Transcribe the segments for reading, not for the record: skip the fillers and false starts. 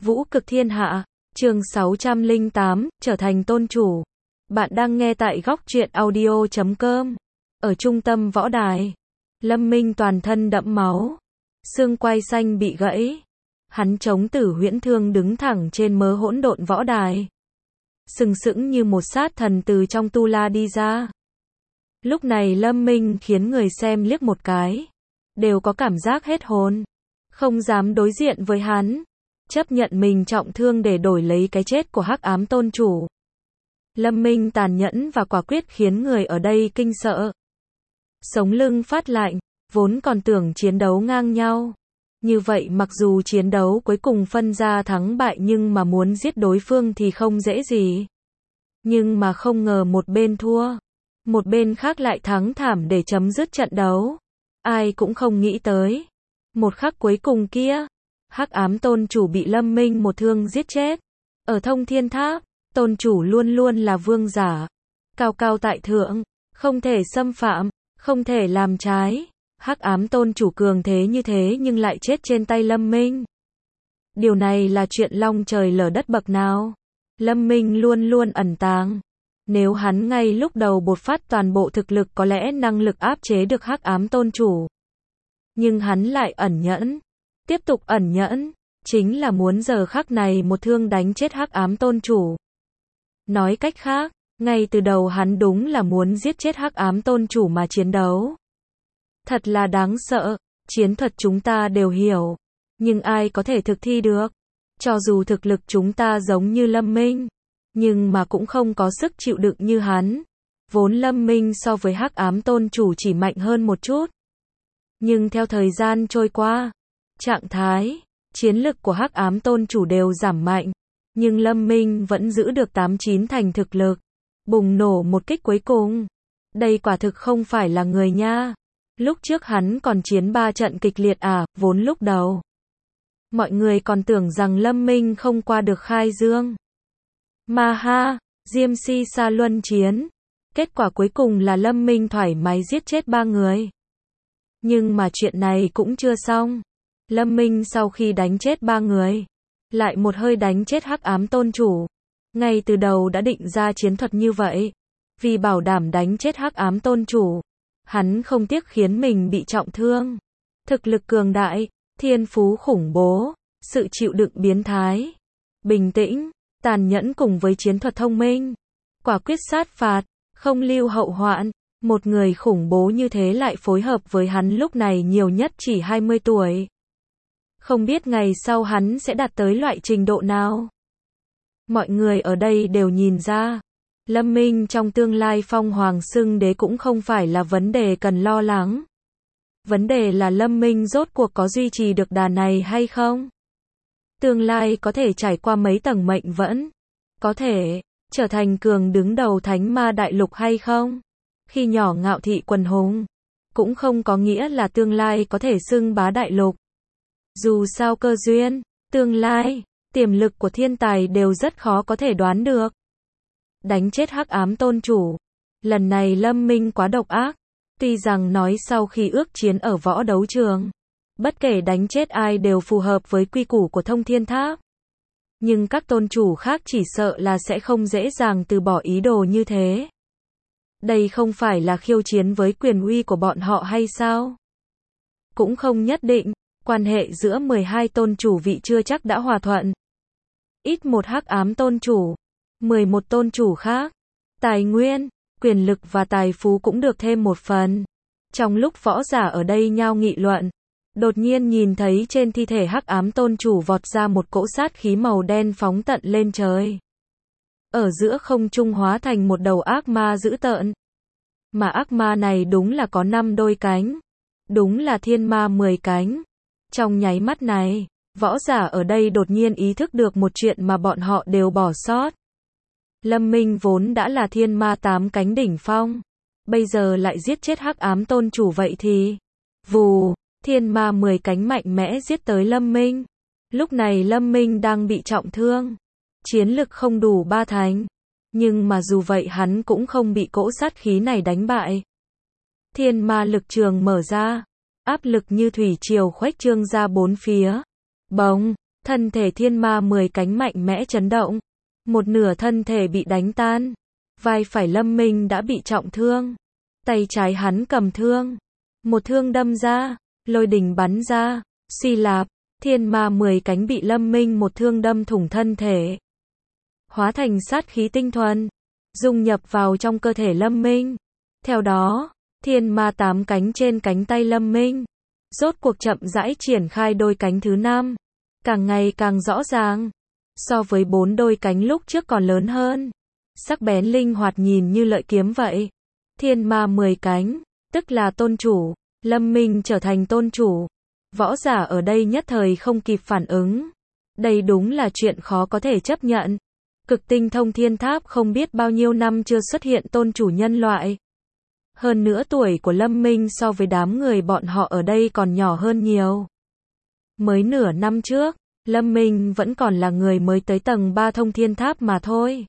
Vũ cực thiên hạ, chương 608, trở thành tôn chủ. Bạn đang nghe tại góc truyện audio.com. Ở trung tâm võ đài, Lâm Minh toàn thân đẫm máu, xương quai xanh bị gãy. Hắn chống tử huyễn thương đứng thẳng trên mớ hỗn độn võ đài, sừng sững như một sát thần từ trong tu la đi ra. Lúc này Lâm Minh khiến người xem liếc một cái, đều có cảm giác hết hồn, không dám đối diện với hắn, chấp nhận mình trọng thương để đổi lấy cái chết của Hắc Ám tôn chủ. Lâm Minh tàn nhẫn và quả quyết khiến người ở đây kinh sợ. Sống lưng phát lạnh, vốn còn tưởng chiến đấu ngang nhau. Như vậy mặc dù chiến đấu cuối cùng phân ra thắng bại nhưng mà muốn giết đối phương thì không dễ gì. Nhưng mà không ngờ một bên thua, một bên khác lại thắng thảm để chấm dứt trận đấu. Ai cũng không nghĩ tới. Một khắc cuối cùng kia, Hắc Ám tôn chủ bị Lâm Minh một thương giết chết. Ở Thông Thiên Tháp, tôn chủ luôn luôn là vương giả, cao cao tại thượng, không thể xâm phạm, không thể làm trái. Hắc Ám tôn chủ cường thế như thế nhưng lại chết trên tay Lâm Minh. Điều này là chuyện long trời lở đất bậc nào. Lâm Minh luôn luôn ẩn tàng. Nếu hắn ngay lúc đầu bộc phát toàn bộ thực lực có lẽ năng lực áp chế được Hắc Ám tôn chủ. Nhưng hắn lại ẩn nhẫn, tiếp tục ẩn nhẫn, chính là muốn giờ khắc này một thương đánh chết Hắc Ám tôn chủ. Nói cách khác, ngay từ đầu hắn đúng là muốn giết chết Hắc Ám tôn chủ mà chiến đấu. Thật là đáng sợ, chiến thuật chúng ta đều hiểu, nhưng ai có thể thực thi được? Cho dù thực lực chúng ta giống như Lâm Minh, nhưng mà cũng không có sức chịu đựng như hắn. Vốn Lâm Minh so với Hắc Ám tôn chủ chỉ mạnh hơn một chút. Nhưng theo thời gian trôi qua, trạng thái, chiến lực của Hắc Ám tôn chủ đều giảm mạnh. Nhưng Lâm Minh vẫn giữ được 8-9 thành thực lực. Bùng nổ một kích cuối cùng. Đây quả thực không phải là người nha. Lúc trước hắn còn chiến 3 trận kịch liệt vốn lúc đầu. Mọi người còn tưởng rằng Lâm Minh không qua được khai dương. Mà ha, Diêm Si Sa luân chiến. Kết quả cuối cùng là Lâm Minh thoải mái giết chết 3 người. Nhưng mà chuyện này cũng chưa xong. Lâm Minh sau khi đánh chết 3 người, lại một hơi đánh chết Hắc Ám tôn chủ. Ngay từ đầu đã định ra chiến thuật như vậy. Vì bảo đảm đánh chết Hắc Ám tôn chủ, hắn không tiếc khiến mình bị trọng thương. Thực lực cường đại, thiên phú khủng bố, sự chịu đựng biến thái, bình tĩnh, tàn nhẫn cùng với chiến thuật thông minh, quả quyết sát phạt, không lưu hậu hoạn. Một người khủng bố như thế lại phối hợp với hắn lúc này nhiều nhất chỉ 20 tuổi. Không biết ngày sau hắn sẽ đạt tới loại trình độ nào. Mọi người ở đây đều nhìn ra, Lâm Minh trong tương lai phong hoàng xưng đế cũng không phải là vấn đề cần lo lắng. Vấn đề là Lâm Minh rốt cuộc có duy trì được đà này hay không? Tương lai có thể trải qua mấy tầng mệnh vẫn, có thể trở thành cường đứng đầu Thánh Ma Đại Lục hay không? Khi nhỏ ngạo thị quần hùng, cũng không có nghĩa là tương lai có thể xưng bá đại lục. Dù sao cơ duyên, tương lai, tiềm lực của thiên tài đều rất khó có thể đoán được. Đánh chết Hắc Ám tôn chủ. Lần này Lâm Minh quá độc ác. Tuy rằng nói sau khi ước chiến ở võ đấu trường, bất kể đánh chết ai đều phù hợp với quy củ của Thông Thiên Tháp. Nhưng các tôn chủ khác chỉ sợ là sẽ không dễ dàng từ bỏ ý đồ như thế. Đây không phải là khiêu chiến với quyền uy của bọn họ hay sao? Cũng không nhất định, quan hệ giữa 12 tôn chủ vị chưa chắc đã hòa thuận. Ít một Hắc Ám tôn chủ, 11 tôn chủ khác, tài nguyên, quyền lực và tài phú cũng được thêm một phần. Trong lúc võ giả ở đây nhao nghị luận, đột nhiên nhìn thấy trên thi thể Hắc Ám tôn chủ vọt ra một cỗ sát khí màu đen phóng tận lên trời. Ở giữa không trung hóa thành một đầu ác ma dữ tợn. Mà ác ma này đúng là có 5 đôi cánh. Đúng là thiên ma 10 cánh. Trong nháy mắt này, võ giả ở đây đột nhiên ý thức được một chuyện mà bọn họ đều bỏ sót. Lâm Minh vốn đã là thiên ma 8 cánh đỉnh phong. Bây giờ lại giết chết Hắc Ám tôn chủ vậy thì, vù, thiên ma 10 cánh mạnh mẽ giết tới Lâm Minh. Lúc này Lâm Minh đang bị trọng thương. Chiến lực không đủ 3 thành. Nhưng mà dù vậy hắn cũng không bị cỗ sát khí này đánh bại. Thiên ma lực trường mở ra. Áp lực như thủy triều khuếch trương ra bốn phía. Bỗng, Thân thể thiên ma 10 cánh mạnh mẽ chấn động. Một nửa thân thể bị đánh tan. Vai phải Lâm Minh đã bị trọng thương. Tay trái hắn cầm thương. Một thương đâm ra. Lôi đình bắn ra. Suy lạp. Thiên ma 10 cánh bị Lâm Minh một thương đâm thủng thân thể. Hóa thành sát khí tinh thuần. Dung nhập vào trong cơ thể Lâm Minh. Theo đó, thiên ma 8 cánh trên cánh tay Lâm Minh. Rốt cuộc chậm rãi triển khai đôi cánh thứ 5. Càng ngày càng rõ ràng. So với 4 đôi cánh lúc trước còn lớn hơn. Sắc bén linh hoạt nhìn như lợi kiếm vậy. Thiên ma 10 cánh, tức là tôn chủ. Lâm Minh trở thành tôn chủ. Võ giả ở đây nhất thời không kịp phản ứng. Đây đúng là chuyện khó có thể chấp nhận. Cực tinh thông thiên tháp không biết bao nhiêu năm chưa xuất hiện tôn chủ nhân loại. Hơn nữa tuổi của Lâm Minh so với đám người bọn họ ở đây còn nhỏ hơn nhiều. Mới nửa năm trước, Lâm Minh vẫn còn là người mới tới tầng 3 thông thiên tháp mà thôi.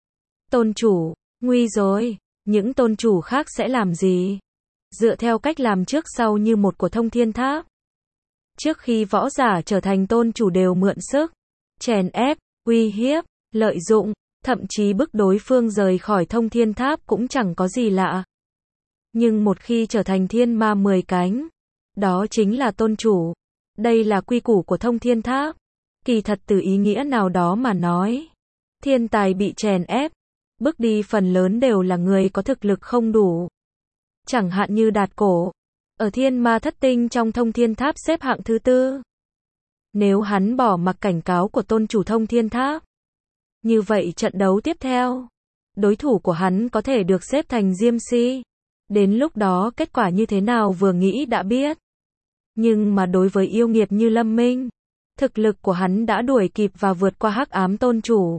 Tôn chủ, nguy rồi, những tôn chủ khác sẽ làm gì? Dựa theo cách làm trước sau như một của thông thiên tháp. Trước khi võ giả trở thành tôn chủ đều mượn sức, chèn ép, uy hiếp, lợi dụng, thậm chí bức đối phương rời khỏi thông thiên tháp cũng chẳng có gì lạ. Nhưng một khi trở thành thiên ma 10 cánh, đó chính là tôn chủ. Đây là quy củ của thông thiên tháp. Kỳ thật từ ý nghĩa nào đó mà nói, thiên tài bị chèn ép, bước đi phần lớn đều là người có thực lực không đủ. Chẳng hạn như Đạt Cổ, ở thiên ma thất tinh trong thông thiên tháp xếp hạng thứ 4. Nếu hắn bỏ mặc cảnh cáo của tôn chủ thông thiên tháp, như vậy trận đấu tiếp theo, đối thủ của hắn có thể được xếp thành Diêm Si. Đến lúc đó kết quả như thế nào vừa nghĩ đã biết. Nhưng mà đối với yêu nghiệt như Lâm Minh, thực lực của hắn đã đuổi kịp và vượt qua hắc ám tôn chủ.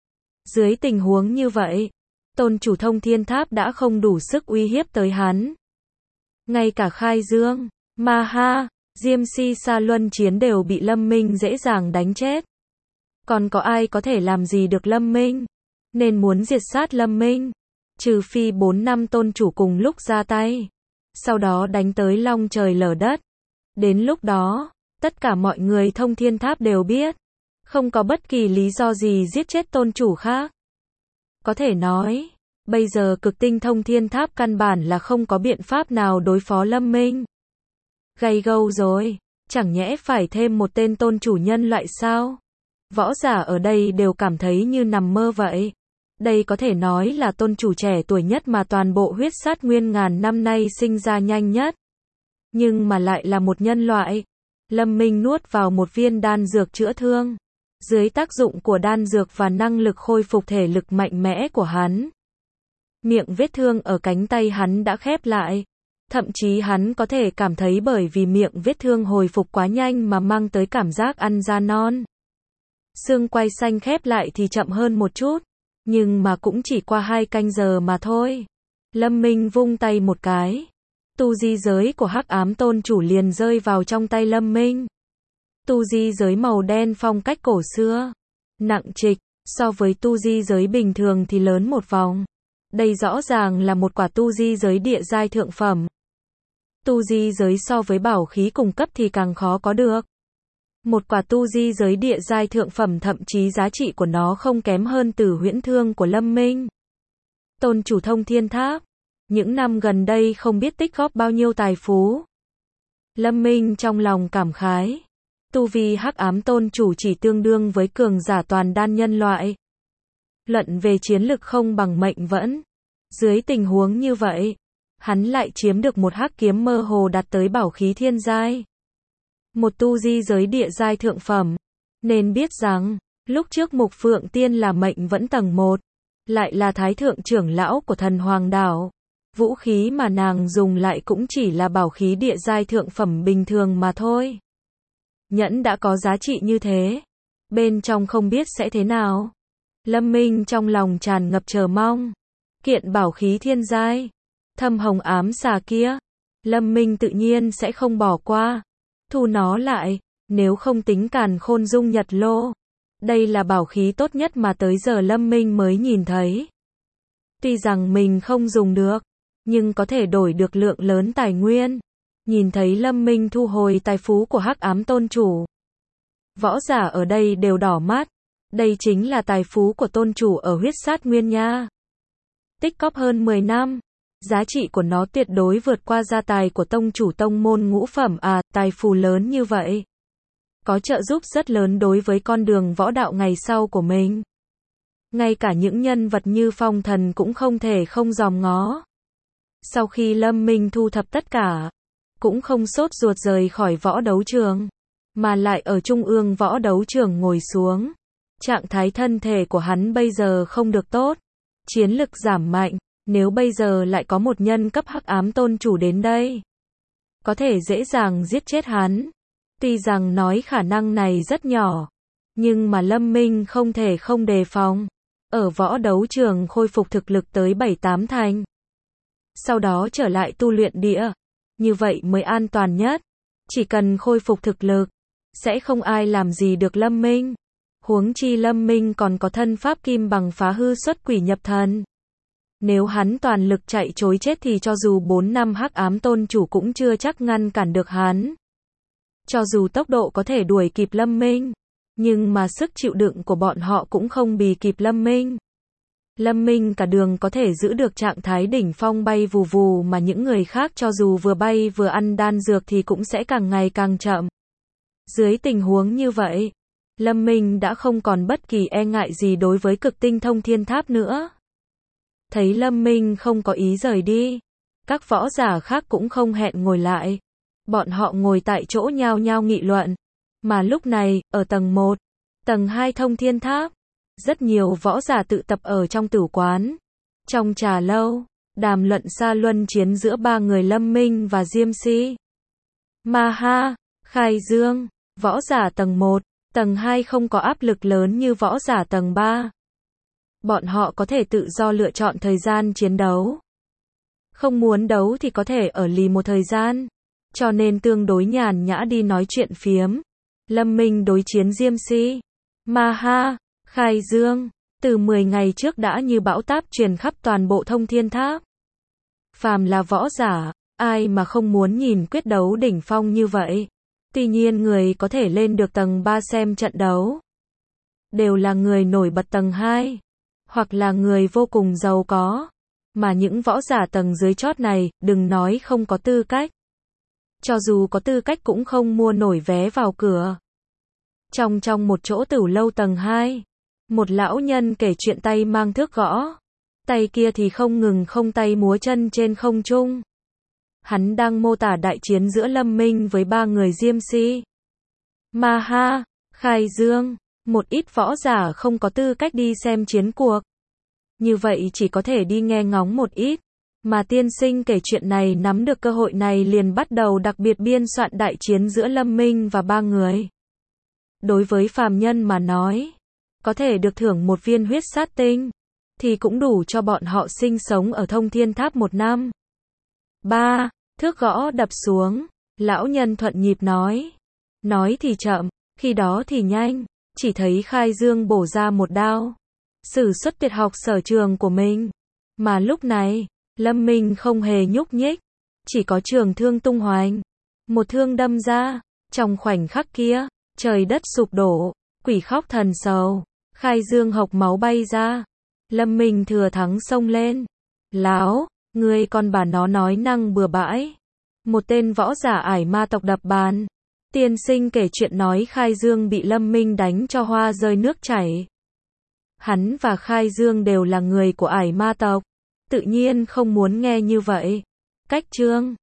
Dưới tình huống như vậy, tôn chủ thông thiên tháp đã không đủ sức uy hiếp tới hắn. Ngay cả Khai Dương, Ma Ha, Diêm Si Sa luân chiến đều bị Lâm Minh dễ dàng đánh chết. Còn có ai có thể làm gì được Lâm Minh? Nên muốn diệt sát Lâm Minh, trừ phi 4 năm tôn chủ cùng lúc ra tay. Sau đó đánh tới long trời lở đất. Đến lúc đó, tất cả mọi người thông thiên tháp đều biết. Không có bất kỳ lý do gì giết chết tôn chủ khác. Có thể nói, bây giờ cực tinh thông thiên tháp căn bản là không có biện pháp nào đối phó Lâm Minh. Gay gâu rồi, chẳng nhẽ phải thêm một tên tôn chủ nhân loại sao? Võ giả ở đây đều cảm thấy như nằm mơ vậy. Đây có thể nói là tôn chủ trẻ tuổi nhất mà toàn bộ huyết sát nguyên ngàn năm nay sinh ra nhanh nhất. Nhưng mà lại là một nhân loại. Lâm Minh nuốt vào một viên đan dược chữa thương. Dưới tác dụng của đan dược và năng lực khôi phục thể lực mạnh mẽ của hắn, miệng vết thương ở cánh tay hắn đã khép lại. Thậm chí hắn có thể cảm thấy bởi vì miệng vết thương hồi phục quá nhanh mà mang tới cảm giác ăn da non. Xương quai xanh khép lại thì chậm hơn một chút, nhưng mà cũng chỉ qua 2 canh giờ mà thôi. Lâm Minh vung tay một cái, tu di giới của hắc ám tôn chủ liền rơi vào trong tay Lâm Minh. Tu di giới màu đen phong cách cổ xưa, nặng trịch, so với tu di giới bình thường thì lớn một vòng. Đây rõ ràng là một quả tu di giới địa giai thượng phẩm. Tu di giới so với bảo khí cùng cấp thì càng khó có được. Một quả tu di giới địa giai thượng phẩm thậm chí giá trị của nó không kém hơn Tử Huyễn Thương của Lâm Minh. Tôn chủ thông thiên tháp, những năm gần đây không biết tích góp bao nhiêu tài phú. Lâm Minh trong lòng cảm khái. Tu vi hắc ám tôn chủ chỉ tương đương với cường giả toàn đan nhân loại. Luận về chiến lực không bằng mệnh vẫn. Dưới tình huống như vậy, hắn lại chiếm được một hắc kiếm mơ hồ đạt tới bảo khí thiên giai. Một tu di giới địa giai thượng phẩm. Nên biết rằng, lúc trước Mục Phượng Tiên là mệnh vẫn tầng 1, lại là thái thượng trưởng lão của thần Hoàng Đảo. Vũ khí mà nàng dùng lại cũng chỉ là bảo khí địa giai thượng phẩm bình thường mà thôi. Nhẫn đã có giá trị như thế, bên trong không biết sẽ thế nào. Lâm Minh trong lòng tràn ngập chờ mong. Kiện bảo khí thiên giai, thâm hồng ám xà kia, Lâm Minh tự nhiên sẽ không bỏ qua. Thu nó lại, nếu không tính càn khôn dung nhật lô. Đây là bảo khí tốt nhất mà tới giờ Lâm Minh mới nhìn thấy. Tuy rằng mình không dùng được, nhưng có thể đổi được lượng lớn tài nguyên. Nhìn thấy Lâm Minh thu hồi tài phú của hắc ám tôn chủ, Võ giả ở đây đều đỏ mắt. Đây chính là tài phú của tôn chủ ở huyết sát nguyên nha. Tích cóp hơn 10 năm. Giá trị của nó tuyệt đối vượt qua gia tài của tông chủ tông môn ngũ phẩm à, tài phú lớn như vậy. Có trợ giúp rất lớn đối với con đường võ đạo ngày sau của mình. Ngay cả những nhân vật như Phong Thần cũng không thể không dòm ngó. Sau khi Lâm Minh thu thập tất cả, cũng không sốt ruột rời khỏi võ đấu trường, mà lại ở trung ương võ đấu trường ngồi xuống. Trạng thái thân thể của hắn bây giờ không được tốt, chiến lực giảm mạnh, nếu bây giờ lại có một nhân cấp hắc ám tôn chủ đến đây, có thể dễ dàng giết chết hắn. Tuy rằng nói khả năng này rất nhỏ, nhưng mà Lâm Minh không thể không đề phòng. Ở võ đấu trường khôi phục thực lực tới 7-8 thành. Sau đó trở lại tu luyện địa. Như vậy mới an toàn nhất. Chỉ cần khôi phục thực lực, sẽ không ai làm gì được Lâm Minh. Huống chi Lâm Minh còn có thân pháp kim bằng phá hư xuất quỷ nhập thần. Nếu hắn toàn lực chạy trối chết thì cho dù 4 năm hắc ám tôn chủ cũng chưa chắc ngăn cản được hắn. Cho dù tốc độ có thể đuổi kịp Lâm Minh, nhưng mà sức chịu đựng của bọn họ cũng không bì kịp Lâm Minh. Lâm Minh cả đường có thể giữ được trạng thái đỉnh phong bay vù vù mà những người khác cho dù vừa bay vừa ăn đan dược thì cũng sẽ càng ngày càng chậm. Dưới tình huống như vậy, Lâm Minh đã không còn bất kỳ e ngại gì đối với cực tinh thông thiên tháp nữa. Thấy Lâm Minh không có ý rời đi, các võ giả khác cũng không hẹn ngồi lại. Bọn họ ngồi tại chỗ nhao nhao nghị luận. Mà lúc này, ở tầng 1, tầng 2 thông thiên tháp, rất nhiều võ giả tự tập ở trong tử quán. Trong trà lâu, đàm luận xa luân chiến giữa ba người Lâm Minh và Diêm Si. Ma Ha, Khai Dương, võ giả tầng 1, tầng 2 không có áp lực lớn như võ giả tầng 3. Bọn họ có thể tự do lựa chọn thời gian chiến đấu. Không muốn đấu thì có thể ở lì một thời gian. Cho nên tương đối nhàn nhã đi nói chuyện phiếm. Lâm Minh đối chiến Diêm Si, Ma Ha, Khai Dương, từ 10 ngày trước đã như bão táp truyền khắp toàn bộ thông thiên tháp. Phàm là võ giả, ai mà không muốn nhìn quyết đấu đỉnh phong như vậy. Tuy nhiên người có thể lên được tầng 3 xem trận đấu, đều là người nổi bật tầng 2, hoặc là người vô cùng giàu có. Mà những võ giả tầng dưới chót này, đừng nói không có tư cách. Cho dù có tư cách cũng không mua nổi vé vào cửa. Trong một chỗ tửu lâu tầng 2, một lão nhân kể chuyện tay mang thước gõ. Tay kia thì không ngừng không tay múa chân trên không trung. Hắn đang mô tả đại chiến giữa Lâm Minh với ba người Diêm Si, Ma Ha, Khai Dương. Một ít võ giả không có tư cách đi xem chiến cuộc. Như vậy chỉ có thể đi nghe ngóng một ít. Mà tiên sinh kể chuyện này nắm được cơ hội này liền bắt đầu đặc biệt biên soạn đại chiến giữa Lâm Minh và ba người. Đối với phàm nhân mà nói, có thể được thưởng một viên huyết sát tinh, thì cũng đủ cho bọn họ sinh sống ở thông thiên tháp 1 năm. 3. Thước gõ đập xuống, lão nhân thuận nhịp nói. Nói thì chậm, khi đó thì nhanh, chỉ thấy Khai Dương bổ ra một đao. Sử xuất tuyệt học sở trường của mình. Mà lúc này, Lâm Minh không hề nhúc nhích, chỉ có trường thương tung hoành. Một thương đâm ra, trong khoảnh khắc kia, trời đất sụp đổ, quỷ khóc thần sầu, Khai Dương hộc máu bay ra. Lâm Minh thừa thắng xông lên. Láo, ngươi con bà nó nói năng bừa bãi. Một tên võ giả ải ma tộc đập bàn. Tiên sinh kể chuyện nói Khai Dương bị Lâm Minh đánh cho hoa rơi nước chảy. Hắn và Khai Dương đều là người của ải ma tộc, tự nhiên không muốn nghe như vậy. Cách chương